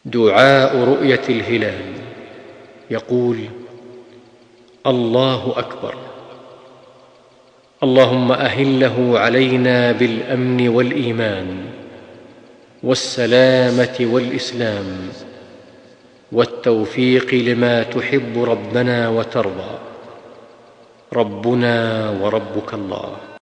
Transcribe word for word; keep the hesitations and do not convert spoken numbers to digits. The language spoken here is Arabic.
دعاء رؤية الهلال. يقول: الله أكبر، اللهم أهله علينا بالأمن والإيمان والسلامة والإسلام والتوفيق لما تحب ربنا وترضى، ربنا وربك الله.